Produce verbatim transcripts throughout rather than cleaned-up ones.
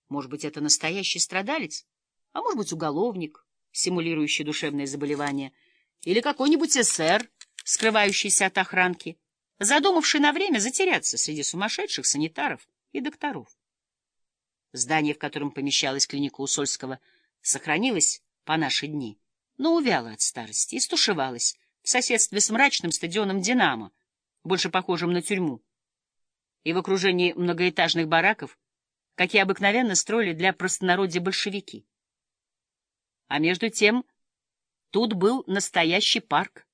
Может быть, это настоящий страдалец, а может быть, уголовник, симулирующий душевное заболевание, или какой-нибудь эсер, скрывающийся от охранки, задумавший на время затеряться среди сумасшедших санитаров и докторов. Здание, в котором помещалась клиника Усольского, сохранилось по наши дни, но увяло от старости и стушевалось в соседстве с мрачным стадионом «Динамо», больше похожим на тюрьму, и в окружении многоэтажных бараков, какие обыкновенно строили для простонародья большевики. А между тем тут был настоящий парк.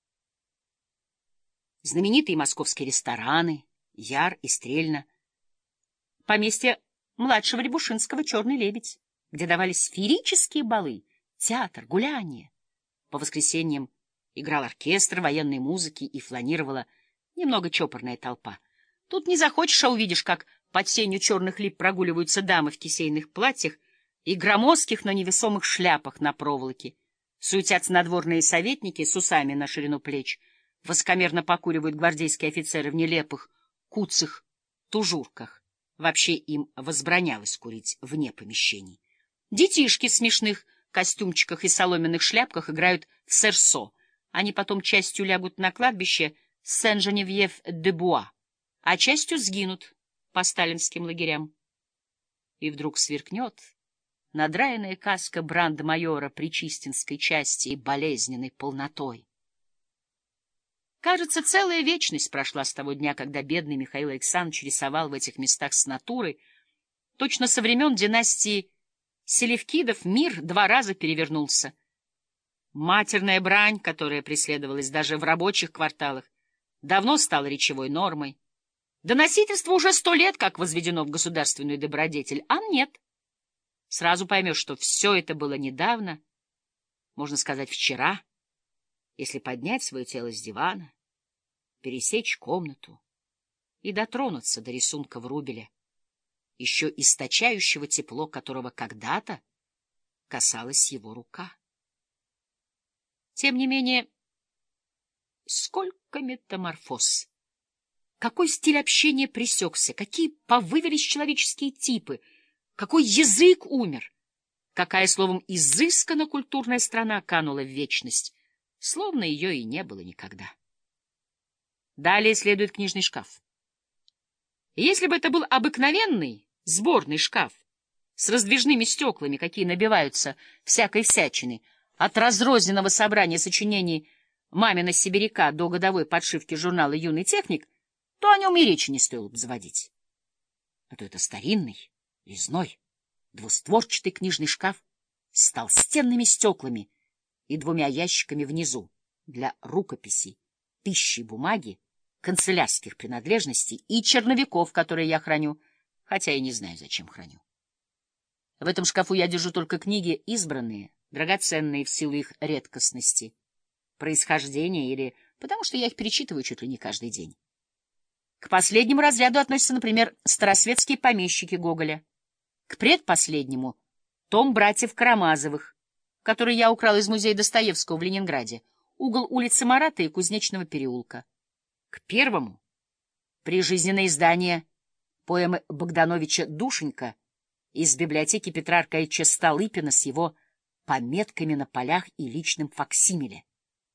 Знаменитые московские рестораны, Яр и Стрельна, поместье младшего Рябушинского «Черный лебедь», где давались феерические балы, театр, гуляние. По воскресеньям играл оркестр военной музыки и фланировала немного чопорная толпа. Тут не захочешь, а увидишь, как под сенью черных лип прогуливаются дамы в кисейных платьях и громоздких, но невесомых шляпах на проволоке. Суетятся надворные советники с усами на ширину плеч, высокомерно покуривают гвардейские офицеры в нелепых, куцых тужурках. Вообще им возбранялось курить вне помещений. Детишки в смешных костюмчиках и соломенных шляпках играют в серсо. Они потом частью лягут на кладбище Сен-Женевьев-де-Буа, а частью сгинут по сталинским лагерям. И вдруг сверкнет надраенная каска брандмайора Причистинской части и болезненной полнотой. Кажется, целая вечность прошла с того дня, когда бедный Михаил Александрович рисовал в этих местах с натуры. Точно со времен династии Селевкидов мир два раза перевернулся. Матерная брань, которая преследовалась даже в рабочих кварталах, давно стала речевой нормой. Доносительство уже сто лет как возведено в государственную добродетель, а нет. Сразу поймешь, что все это было недавно, можно сказать, вчера, если поднять свое тело с дивана, пересечь комнату и дотронуться до рисунка Врубеля, еще источающего тепло, которого когда-то касалась его рука. Тем не менее, сколько метаморфоз! Какой стиль общения пресекся, какие повывелись человеческие типы, какой язык умер, какая, словом, изысканно культурная страна канула в вечность, словно ее и не было никогда. Далее следует книжный шкаф. Если бы это был обыкновенный сборный шкаф с раздвижными стеклами, какие набиваются всякой всячины, от разрозненного собрания сочинений «Мамина сибиряка» до годовой подшивки журнала «Юный техник», то о нем и речи не стоило бы заводить. А то это старинный, резной, двустворчатый книжный шкаф с толстенными стеклами и двумя ящиками внизу для рукописей, пищи и бумаги, канцелярских принадлежностей и черновиков, которые я храню, хотя и не знаю, зачем храню. В этом шкафу я держу только книги избранные, драгоценные в силу их редкостности, происхождения или потому что я их перечитываю чуть ли не каждый день. К последнему разряду относятся, например, старосветские помещики Гоголя. К предпоследнему — том братьев Карамазовых, который я украл из музея Достоевского в Ленинграде, угол улицы Марата и Кузнечного переулка. К первому — прижизненное издание поэмы Богдановича «Душенька» из библиотеки Петра Аркадьевича Столыпина с его пометками на полях и личным факсимиле.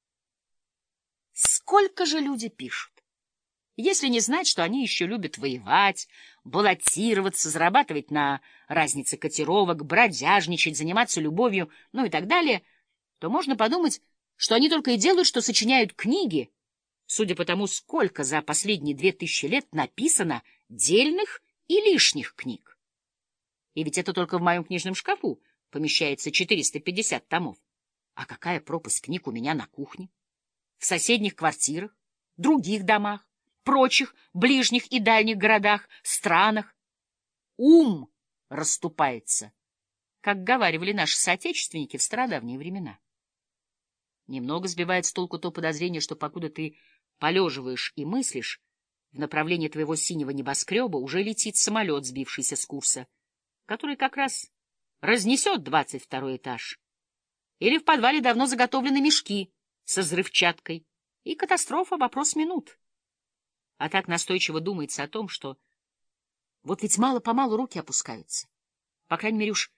Сколько же люди пишут, если не знать, что они еще любят воевать, баллотироваться, зарабатывать на разнице котировок, бродяжничать, заниматься любовью, ну и так далее, то можно подумать, что они только и делают, что сочиняют книги, судя по тому, сколько за последние две тысячи лет написано дельных и лишних книг. И ведь это только в моем книжном шкафу помещается четыреста пятьдесят томов. А какая пропасть книг у меня на кухне, в соседних квартирах, других домах, прочих ближних и дальних городах, странах. Ум расступается, как говаривали наши соотечественники в стародавние времена. Немного сбивает с толку то подозрение, что покуда ты полеживаешь и мыслишь, в направлении твоего синего небоскреба уже летит самолет, сбившийся с курса, который как раз разнесет двадцать второй этаж. Или в подвале давно заготовлены мешки со взрывчаткой, и катастрофа — вопрос минут. А так настойчиво думается о том, что вот ведь мало-помалу руки опускаются. По крайней мере, уж